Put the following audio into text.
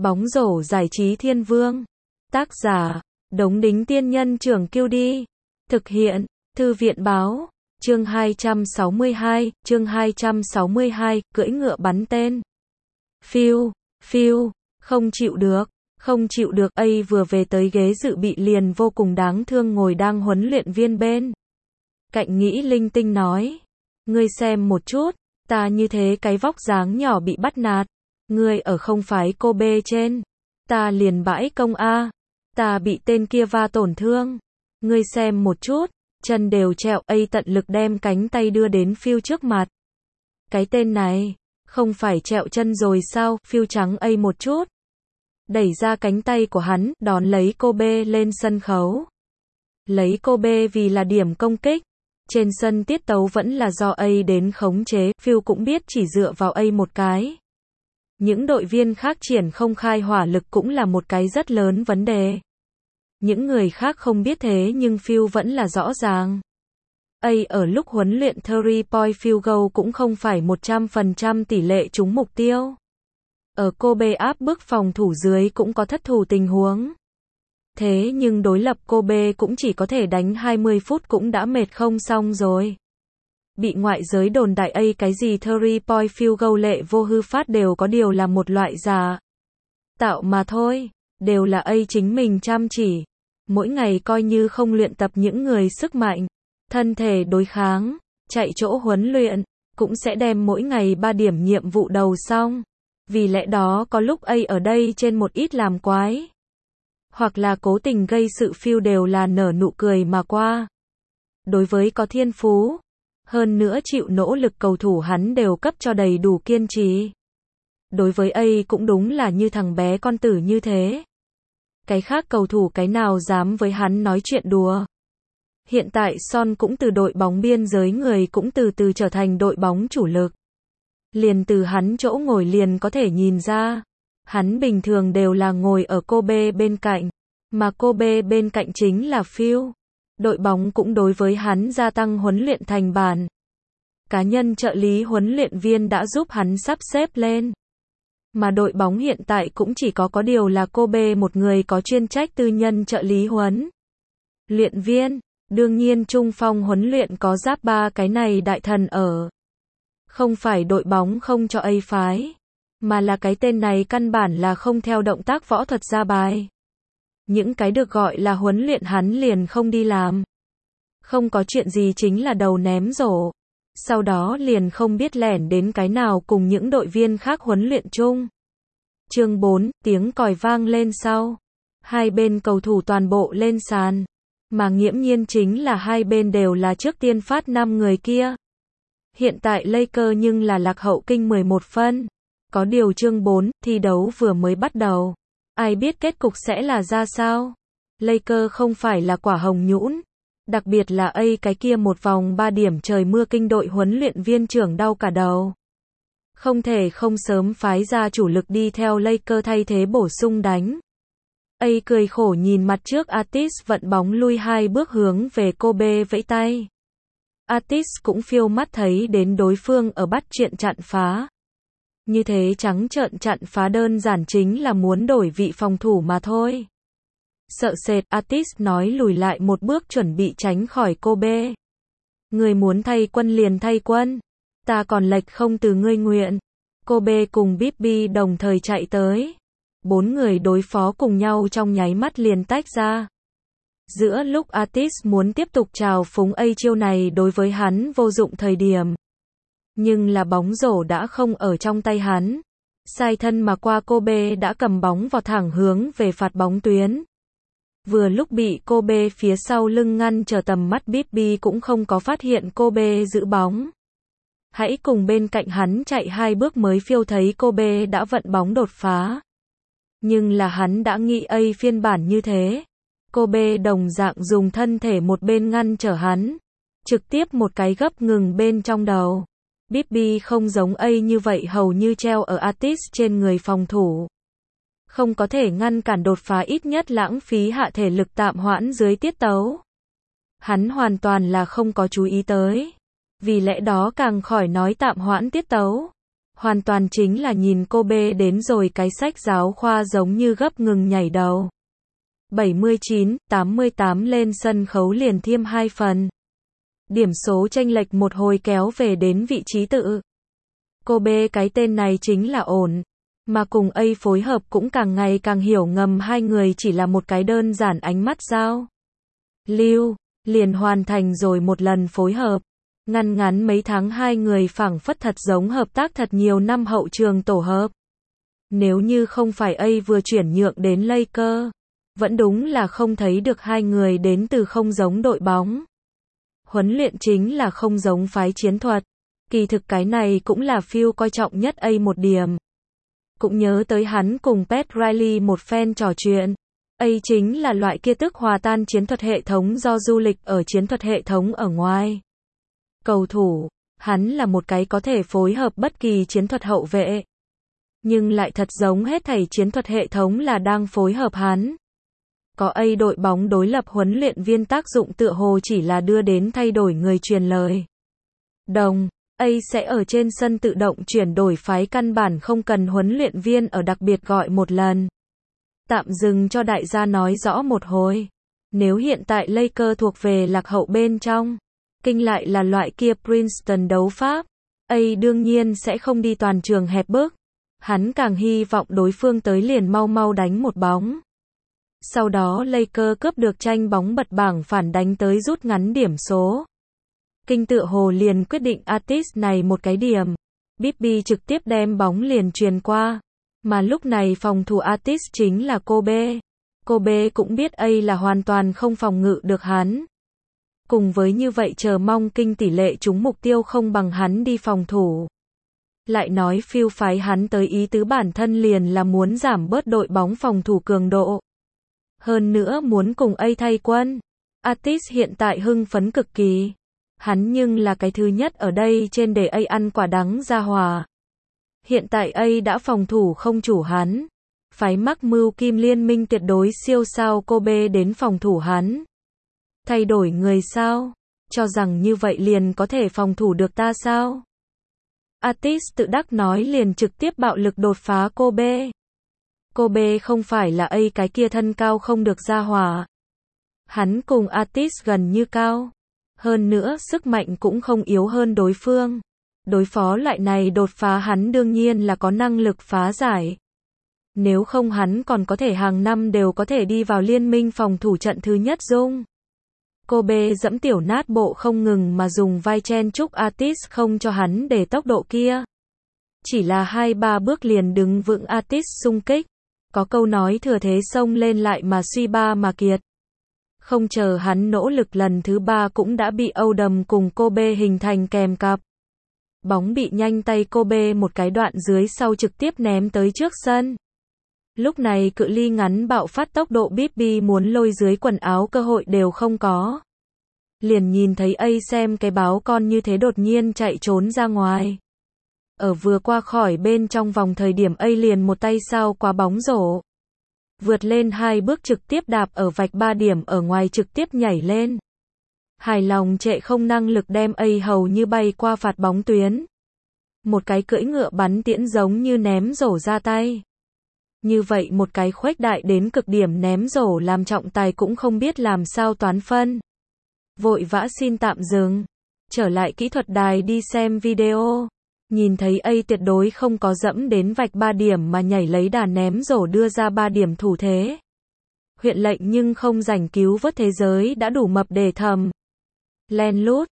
Bóng rổ giải trí thiên vương. Tác giả, Đống Đính Tiên Nhân Trưởng Kiêu Đi. Thực hiện, Thư viện Báo. Chương 262, cưỡi ngựa bắn tên. Phiêu, không chịu được, ấy vừa về tới ghế dự bị liền vô cùng đáng thương ngồi đang huấn luyện viên bên cạnh nghĩ linh tinh nói. Ngươi xem một chút, ta như thế cái vóc dáng nhỏ bị bắt nạt. Ngươi ở không phái cô bê trên. Ta liền bãi công a. Ta bị tên kia va tổn thương. Ngươi xem một chút, chân đều trẹo, ấy tận lực đem cánh tay đưa đến Phiêu trước mặt. Cái tên này, không phải trẹo chân rồi sao? Phiêu trắng ấy một chút. Đẩy ra cánh tay của hắn, đón lấy cô bê lên sân khấu. Lấy cô bê vì là điểm công kích. Trên sân tiết tấu vẫn là do ấy đến khống chế, Phiêu cũng biết chỉ dựa vào ấy một cái. Những đội viên khác triển không khai hỏa lực cũng là một cái rất lớn vấn đề. Những người khác không biết thế nhưng Phiêu vẫn là rõ ràng. ấy ở lúc huấn luyện 3-point field goal cũng không phải 100% tỷ lệ trúng mục tiêu. Ở Kobe áp bức phòng thủ dưới cũng có thất thủ tình huống. Thế nhưng đối lập Kobe cũng chỉ có thể đánh 20 phút cũng đã mệt không xong rồi. Bị ngoại giới đồn đại ấy cái gì 3-point field goal lệ vô hư phát đều có điều là một loại giả tạo mà thôi, đều là ấy chính mình chăm chỉ. Mỗi ngày coi như không luyện tập những người sức mạnh, thân thể đối kháng, chạy chỗ huấn luyện, cũng sẽ đem mỗi ngày 3 điểm nhiệm vụ đầu xong. Vì lẽ đó có lúc ấy ở đây trên một ít làm quái. Hoặc là cố tình gây sự Phiêu đều là nở nụ cười mà qua. Đối với có thiên phú, hơn nữa chịu nỗ lực cầu thủ hắn đều cấp cho đầy đủ kiên trì. Đối với ấy cũng đúng là như thằng bé con tử như thế. Cái khác cầu thủ cái nào dám với hắn nói chuyện đùa. Hiện tại Son cũng từ đội bóng biên giới người cũng từ từ trở thành đội bóng chủ lực. Liền từ hắn chỗ ngồi liền có thể nhìn ra. Hắn bình thường đều là ngồi ở Kobe bên cạnh. Mà Kobe bên cạnh chính là Phiêu. Đội bóng cũng đối với hắn gia tăng huấn luyện thành bản. Cá nhân trợ lý huấn luyện viên đã giúp hắn sắp xếp lên. Mà đội bóng hiện tại cũng chỉ có điều là Kobe một người có chuyên trách tư nhân trợ lý huấn luyện viên. Đương nhiên trung phong huấn luyện có giáp ba cái này đại thần ở. Không phải đội bóng không cho ấy phái, mà là cái tên này căn bản là không theo động tác võ thuật ra bài. Những cái được gọi là huấn luyện hắn liền không đi làm. Không có chuyện gì chính là đầu ném rổ. Sau đó liền không biết lẻn đến cái nào cùng những đội viên khác huấn luyện chung. Chương 4, tiếng còi vang lên sau. Hai bên cầu thủ toàn bộ lên sàn. Mà nghiễm nhiên chính là hai bên đều là trước tiên phát 5 người kia. Hiện tại Lakers nhưng là lạc hậu kinh 11 phân. Có điều chương 4, thi đấu vừa mới bắt đầu. Ai biết kết cục sẽ là ra sao? Lakers không phải là quả hồng nhũn. Đặc biệt là ấy cái kia một vòng 3 điểm trời mưa kinh đội huấn luyện viên trưởng đau cả đầu. Không thể không sớm phái ra chủ lực đi theo Lakers thay thế bổ sung đánh. ấy cười khổ nhìn mặt trước Atis vận bóng lui 2 bước hướng về Kobe vẫy tay. Atis cũng phiêu mắt thấy đến đối phương ở bắt chuyện chặn phá. Như thế trắng trợn chặn phá đơn giản chính là muốn đổi vị phòng thủ mà thôi. Sợ sệt, Atis nói lùi lại một bước chuẩn bị tránh khỏi Kobe. Người muốn thay quân liền thay quân. Ta còn lệch không từ ngươi nguyện. Kobe cùng Bibby đồng thời chạy tới. 4 người đối phó cùng nhau trong nháy mắt liền tách ra. Giữa lúc Atis muốn tiếp tục trào phúng ấy chiêu này đối với hắn vô dụng thời điểm. Nhưng là bóng rổ đã không ở trong tay hắn. Sai thân mà qua Kobe đã cầm bóng vào thẳng hướng về phạt bóng tuyến. Vừa lúc bị Kobe phía sau lưng ngăn trở tầm mắt Bibby cũng không có phát hiện Kobe giữ bóng. Hãy cùng bên cạnh hắn chạy 2 bước mới phiêu thấy Kobe đã vận bóng đột phá. Nhưng là hắn đã nghĩ ấy phiên bản như thế. Kobe đồng dạng dùng thân thể một bên ngăn trở hắn. Trực tiếp một cái gấp ngừng bên trong đầu. Bibby không giống ấy như vậy hầu như treo ở Atis trên người phòng thủ. Không có thể ngăn cản đột phá ít nhất lãng phí hạ thể lực tạm hoãn dưới tiết tấu. Hắn hoàn toàn là không có chú ý tới. Vì lẽ đó càng khỏi nói tạm hoãn tiết tấu. Hoàn toàn chính là nhìn Kobe đến rồi cái sách giáo khoa giống như gấp ngừng nhảy đầu. 79-88 lên sân khấu liền thêm 2 phần. Điểm số chênh lệch một hồi kéo về đến vị trí tự. Kobe cái tên này chính là ổn. Mà cùng A phối hợp cũng càng ngày càng hiểu ngầm hai người chỉ là một cái đơn giản ánh mắt giao lưu, liền hoàn thành rồi một lần phối hợp. Ngăn ngắn mấy tháng hai người phảng phất thật giống hợp tác thật nhiều năm hậu trường tổ hợp. Nếu như không phải A vừa chuyển nhượng đến Lakers, vẫn đúng là không thấy được hai người đến từ không giống đội bóng. Huấn luyện chính là không giống phái chiến thuật. Kỳ thực cái này cũng là Phil coi trọng nhất A một điểm. Cũng nhớ tới hắn cùng Pat Riley một phen trò chuyện. A chính là loại kia tức hòa tan chiến thuật hệ thống do du lịch ở chiến thuật hệ thống ở ngoài. Cầu thủ, hắn là một cái có thể phối hợp bất kỳ chiến thuật hậu vệ. Nhưng lại thật giống hết thảy chiến thuật hệ thống là đang phối hợp hắn. Có A đội bóng đối lập huấn luyện viên tác dụng tựa hồ chỉ là đưa đến thay đổi người truyền lời. A sẽ ở trên sân tự động chuyển đổi phái căn bản không cần huấn luyện viên ở đặc biệt gọi một lần. Tạm dừng cho đại gia nói rõ một hồi. Nếu hiện tại Lakers thuộc về lạc hậu bên trong, kinh lại là loại kia Princeton đấu pháp, A đương nhiên sẽ không đi toàn trường hẹp bước. Hắn càng hy vọng đối phương tới liền mau mau đánh một bóng. Sau đó Lakers cướp được tranh bóng bật bảng phản đánh tới rút ngắn điểm số. Kinh tựa hồ liền quyết định Artist này một cái điểm. Bibby trực tiếp đem bóng liền truyền qua. Mà lúc này phòng thủ Artist chính là Kobe. Kobe cũng biết A là hoàn toàn không phòng ngự được hắn. Cùng với như vậy chờ mong Kinh tỷ lệ trúng mục tiêu không bằng hắn đi phòng thủ. Lại nói Phil phái hắn tới ý tứ bản thân liền là muốn giảm bớt đội bóng phòng thủ cường độ. Hơn nữa muốn cùng A thay quân. Artist hiện tại hưng phấn cực kỳ. Hắn nhưng là cái thứ nhất ở đây trên để A ăn quả đắng ra hòa. Hiện tại A đã phòng thủ không chủ hắn. Phái mắc mưu kim liên minh tuyệt đối siêu sao Kobe đến phòng thủ hắn. Thay đổi người sao? Cho rằng như vậy liền có thể phòng thủ được ta sao? Artist tự đắc nói liền trực tiếp bạo lực đột phá Kobe. Kobe không phải là A cái kia thân cao không được ra hòa. Hắn cùng Artist gần như cao. Hơn nữa sức mạnh cũng không yếu hơn đối phương. Đối phó loại này đột phá hắn đương nhiên là có năng lực phá giải. Nếu không hắn còn có thể hàng năm đều có thể đi vào liên minh phòng thủ trận thứ nhất dung. Kobe dẫm tiểu nát bộ không ngừng mà dùng vai chen chúc Artist không cho hắn để tốc độ kia. Chỉ là 2-3 bước liền đứng vững Artist xung kích. Có câu nói thừa thế xông lên lại mà suy ba mà kiệt. Không chờ hắn nỗ lực lần thứ 3 cũng đã bị Odom cùng Kobe hình thành kèm cặp. Bóng bị nhanh tay Kobe một cái đoạn dưới sau trực tiếp ném tới trước sân. Lúc này cự ly ngắn bạo phát tốc độ Bibby muốn lôi dưới quần áo cơ hội đều không có. Liền nhìn thấy A xem cái báo con như thế đột nhiên chạy trốn ra ngoài. Ở vừa qua khỏi bên trong vòng thời điểm A liền một tay sao qua bóng rổ. Vượt lên 2 bước trực tiếp đạp ở vạch 3 điểm ở ngoài trực tiếp nhảy lên. Hài lòng trệ không năng lực đem A hầu như bay qua phạt bóng tuyến. Một cái cưỡi ngựa bắn tiễn giống như ném rổ ra tay. Như vậy một cái khuếch đại đến cực điểm ném rổ làm trọng tài cũng không biết làm sao toán phân. Vội vã xin tạm dừng. Trở lại kỹ thuật đài đi xem video. Nhìn thấy A tuyệt đối không có dẫm đến vạch 3 điểm mà nhảy lấy đà ném rổ đưa ra 3 điểm thủ thế. Huyện lệnh nhưng không rảnh cứu vớt thế giới đã đủ mập để thầm. Len lút.